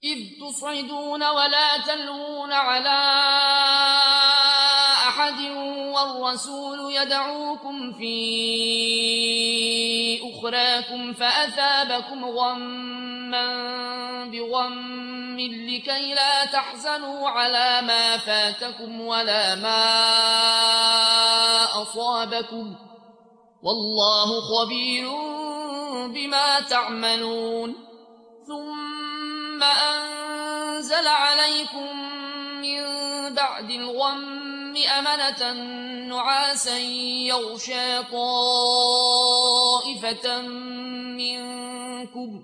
إذ تصعدون ولا تلوون على أحد والرسول يدعوكم في أخراكم فأثابكم غما بغم لكي لا تحزنوا على ما فاتكم ولا ما أصابكم والله خبير بما تعملون ثم أنزل عليكم من بعد الغم أمنة نعاسا يغشى طائفة منكم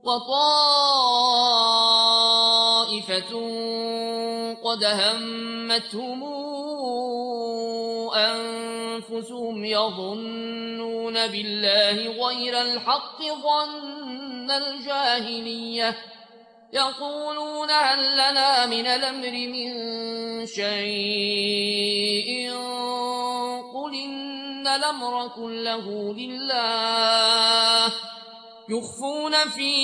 وطائفة قد همتهم أنفسهم يظنون بالله غير الحق ظن الجاهلية يقولون هل لنا من الأمر من شيء قل إن الأمر كله لله يخفون في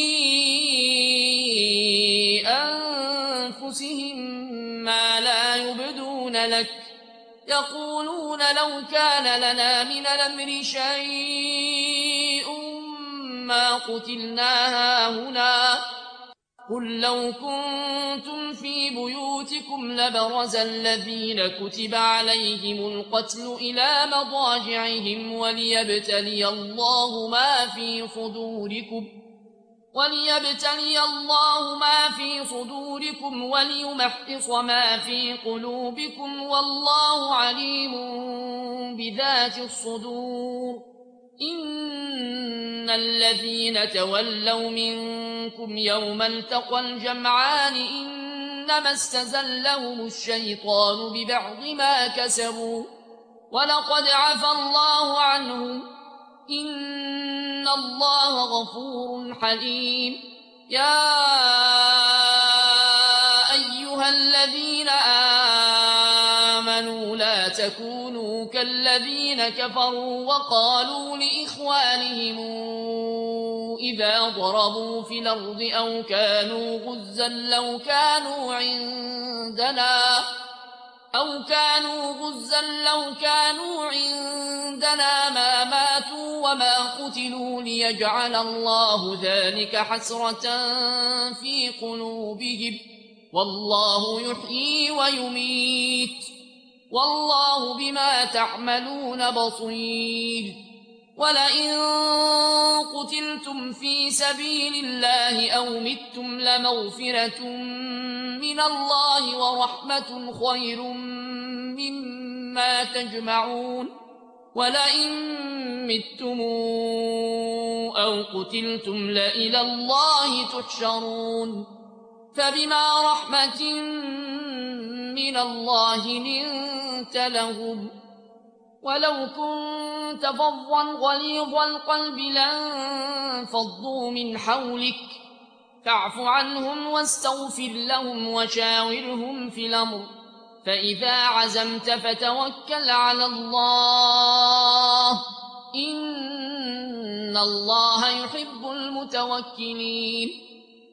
أنفسهم ما لا يبدون لك يقولون لو كان لنا من الأمر شيء ما قتلنا هاهنا قل لو كنتم في بيوتكم لبرز الذين كتب عليهم القتل إلى مضاجعهم وليبتلي الله ما في صدوركم وليمحص ما في قلوبكم والله عليم بذات الصدور إن الذين تولوا منكم يوم التقى الجمعان إنما استزلهم الشيطان ببعض ما كسبوا ولقد عفى الله عنهم إن الله غفور حليم يا أيها الذين آمنوا لا تكونوا كالذين كفروا وقالوا لإخوانهم إذا ضربوا في الأرض أو كانوا غزا لو كانوا عندنا ما ماتوا وما قتلوا ليجعل الله ذلك حسرة في قلوبهم والله يحيي ويميت والله بما تعملون بصير ولئن قتلتم في سبيل الله أو متم لمغفرة من الله ورحمة خير مما تجمعون ولئن متم أو قتلتم لإلى الله تحشرون فبما رحمة من الله لنت لهم ولو كنت فظا غليظ القلب لانفضوا من حولك فاعف عنهم واستغفر لهم وشاورهم في الأمر فإذا عزمت فتوكل على الله إن الله يحب المتوكلين